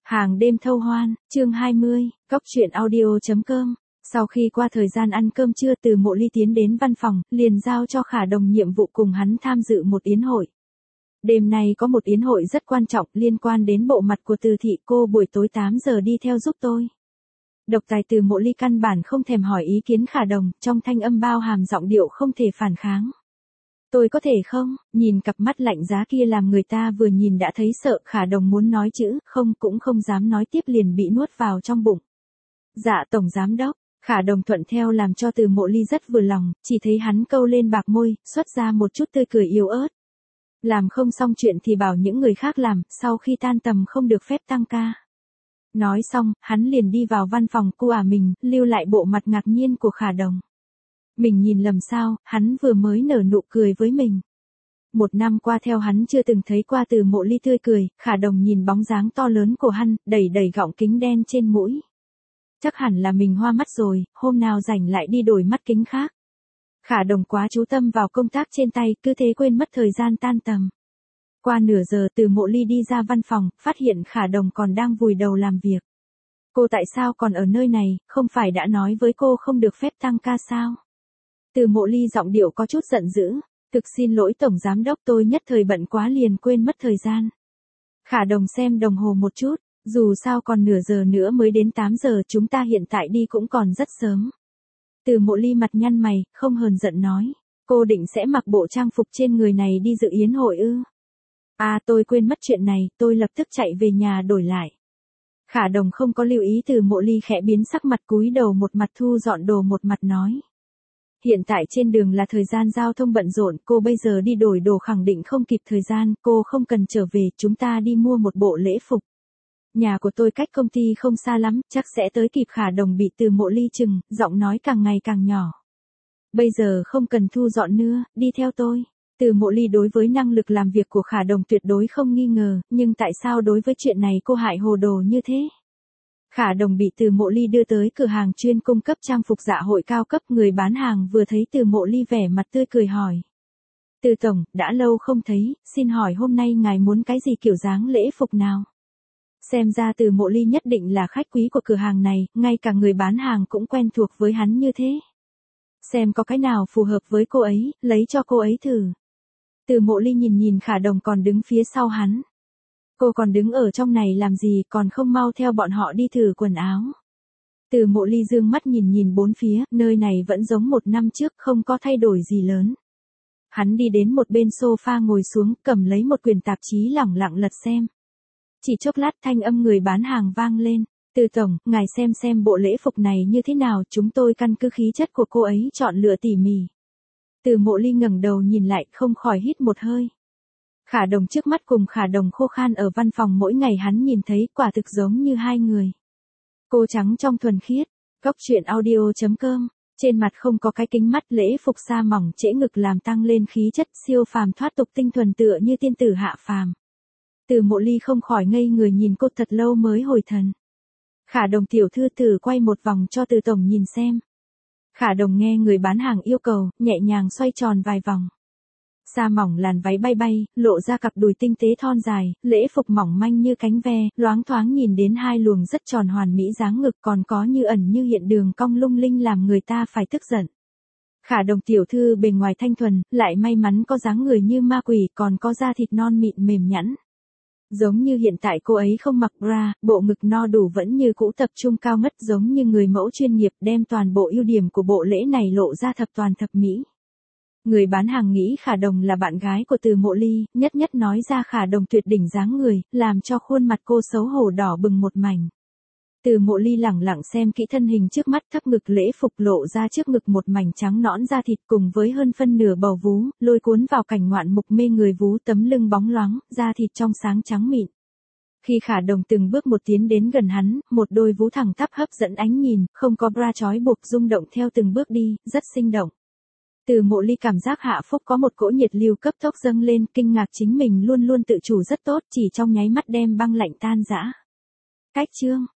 Hàng đêm thâu hoan, chương 20, Cóc truyện audio.com. Sau khi qua thời gian ăn cơm trưa, Từ Mộ Ly tiến đến văn phòng, liền giao cho Khả Đồng nhiệm vụ cùng hắn tham dự một yến hội. Đêm nay có một yến hội rất quan trọng liên quan đến bộ mặt của Từ thị, cô buổi tối 8 giờ đi theo giúp tôi. Độc tài Từ Mộ Ly căn bản không thèm hỏi ý kiến Khả Đồng, trong thanh âm bao hàm giọng điệu không thể phản kháng. Tôi có thể không? Nhìn cặp mắt lạnh giá kia làm người ta vừa nhìn đã thấy sợ. Khả Đồng muốn nói chữ không cũng không dám nói tiếp, liền bị nuốt vào trong bụng. Dạ tổng giám đốc. Khả Đồng thuận theo làm cho Từ Mộ Ly rất vừa lòng, chỉ thấy hắn câu lên bạc môi, xuất ra một chút tươi cười yếu ớt. Làm không xong chuyện thì bảo những người khác làm, sau khi tan tầm không được phép tăng ca. Nói xong, hắn liền đi vào văn phòng cô mình, lưu lại bộ mặt ngạc nhiên của Khả Đồng. Mình nhìn lầm sao, hắn vừa mới nở nụ cười với mình. Một năm qua theo hắn chưa từng thấy qua Từ Mộ Ly tươi cười. Khả Đồng nhìn bóng dáng to lớn của hắn, đẩy gọng kính đen trên mũi. Chắc hẳn là mình hoa mắt rồi, hôm nào rảnh lại đi đổi mắt kính khác. Khả Đồng quá chú tâm vào công tác trên tay, cứ thế quên mất thời gian tan tầm. Qua nửa giờ Từ Mộ Ly đi ra văn phòng, phát hiện Khả Đồng còn đang vùi đầu làm việc. Cô tại sao còn ở nơi này, không phải đã nói với cô không được phép tăng ca sao? Từ Mộ Ly giọng điệu có chút giận dữ. Thực xin lỗi tổng giám đốc, tôi nhất thời bận quá liền quên mất thời gian. Khả Đồng xem đồng hồ một chút, dù sao còn nửa giờ nữa mới đến 8 giờ, chúng ta hiện tại đi cũng còn rất sớm. Từ Mộ Ly mặt nhăn mày, không hờn giận nói. Cô định sẽ mặc bộ trang phục trên người này đi dự yến hội ư? À, tôi quên mất chuyện này, tôi lập tức chạy về nhà đổi lại. Khả Đồng không có lưu ý Từ Mộ Ly khẽ biến sắc mặt, cúi đầu một mặt thu dọn đồ một mặt nói. Hiện tại trên đường là thời gian giao thông bận rộn, cô bây giờ đi đổi đồ khẳng định không kịp thời gian, cô không cần trở về, chúng ta đi mua một bộ lễ phục. Nhà của tôi cách công ty không xa lắm, chắc sẽ tới kịp. Khả Đồng bị Từ Mộ Ly chừng, giọng nói càng ngày càng nhỏ. Bây giờ không cần thu dọn nữa, đi theo tôi. Từ Mộ Ly đối với năng lực làm việc của Khả Đồng tuyệt đối không nghi ngờ, nhưng tại sao đối với chuyện này cô hại hồ đồ như thế? Khả Đồng bị Từ Mộ Ly đưa tới cửa hàng chuyên cung cấp trang phục dạ hội cao cấp. Người bán hàng vừa thấy Từ Mộ Ly vẻ mặt tươi cười hỏi. Từ tổng, đã lâu không thấy, xin hỏi hôm nay ngài muốn cái gì, kiểu dáng lễ phục nào? Xem ra Từ Mộ Ly nhất định là khách quý của cửa hàng này, ngay cả người bán hàng cũng quen thuộc với hắn như thế. Xem có cái nào phù hợp với cô ấy, lấy cho cô ấy thử. Từ Mộ Ly nhìn Khả Đồng còn đứng phía sau hắn. Cô còn đứng ở trong này làm gì, còn không mau theo bọn họ đi thử quần áo. Từ Mộ Ly dương mắt nhìn bốn phía, nơi này vẫn giống một năm trước, không có thay đổi gì lớn. Hắn đi đến một bên sofa ngồi xuống, cầm lấy một quyển tạp chí lẳng lặng lật xem. Chỉ chốc lát thanh âm người bán hàng vang lên. Từ tổng, ngài xem bộ lễ phục này như thế nào, chúng tôi căn cứ khí chất của cô ấy chọn lựa tỉ mỉ. Từ Mộ Ly ngẩng đầu nhìn lại, không khỏi hít một hơi. Khả Đồng trước mắt cùng Khả Đồng khô khan ở văn phòng mỗi ngày hắn nhìn thấy, quả thực giống như hai người. Cô trắng trong thuần khiết. Cóc truyện audio.com. Trên mặt không có cái kính mắt, lễ phục sa mỏng trễ ngực làm tăng lên khí chất siêu phàm thoát tục, tinh thuần tựa như tiên tử hạ phàm. Từ Mộ Ly không khỏi ngây người nhìn cô thật lâu mới hồi thần. Khả Đồng tiểu thư thử quay một vòng cho Từ tổng nhìn xem. Khả Đồng nghe người bán hàng yêu cầu, nhẹ nhàng xoay tròn vài vòng. Sa mỏng làn váy bay, lộ ra cặp đùi tinh tế thon dài, lễ phục mỏng manh như cánh ve, loáng thoáng nhìn đến hai luồng rất tròn hoàn mỹ dáng ngực, còn có như ẩn như hiện đường cong lung linh làm người ta phải tức giận. Khả Đồng tiểu thư bề ngoài thanh thuần, lại may mắn có dáng người như ma quỷ, còn có da thịt non mịn mềm nhẵn. Giống như hiện tại cô ấy không mặc bra, bộ ngực no đủ vẫn như cũ tập trung cao ngất, giống như người mẫu chuyên nghiệp, đem toàn bộ ưu điểm của bộ lễ này lộ ra thập toàn thập mỹ. Người bán hàng nghĩ Khả Đồng là bạn gái của Từ Mộ Ly, nhất nói ra Khả Đồng tuyệt đỉnh dáng người, làm cho khuôn mặt cô xấu hổ đỏ bừng một mảnh. Từ Mộ Ly lẳng lặng xem kỹ thân hình trước mắt, thấp ngực lễ phục lộ ra trước ngực một mảnh trắng nõn da thịt cùng với hơn phân nửa bầu vú, lôi cuốn vào cảnh ngoạn mục mê người, vú tấm lưng bóng loáng, da thịt trong sáng trắng mịn. Khi Khả Đồng từng bước một tiến đến gần hắn, một đôi vú thẳng tắp hấp dẫn ánh nhìn, không có bra trói buộc, rung động theo từng bước đi, rất sinh động. Từ Mộ Ly cảm giác hạ phúc có một cỗ nhiệt lưu cấp tốc dâng lên, kinh ngạc chính mình luôn tự chủ rất tốt, chỉ trong nháy mắt đem băng lạnh tan rã. Cách chương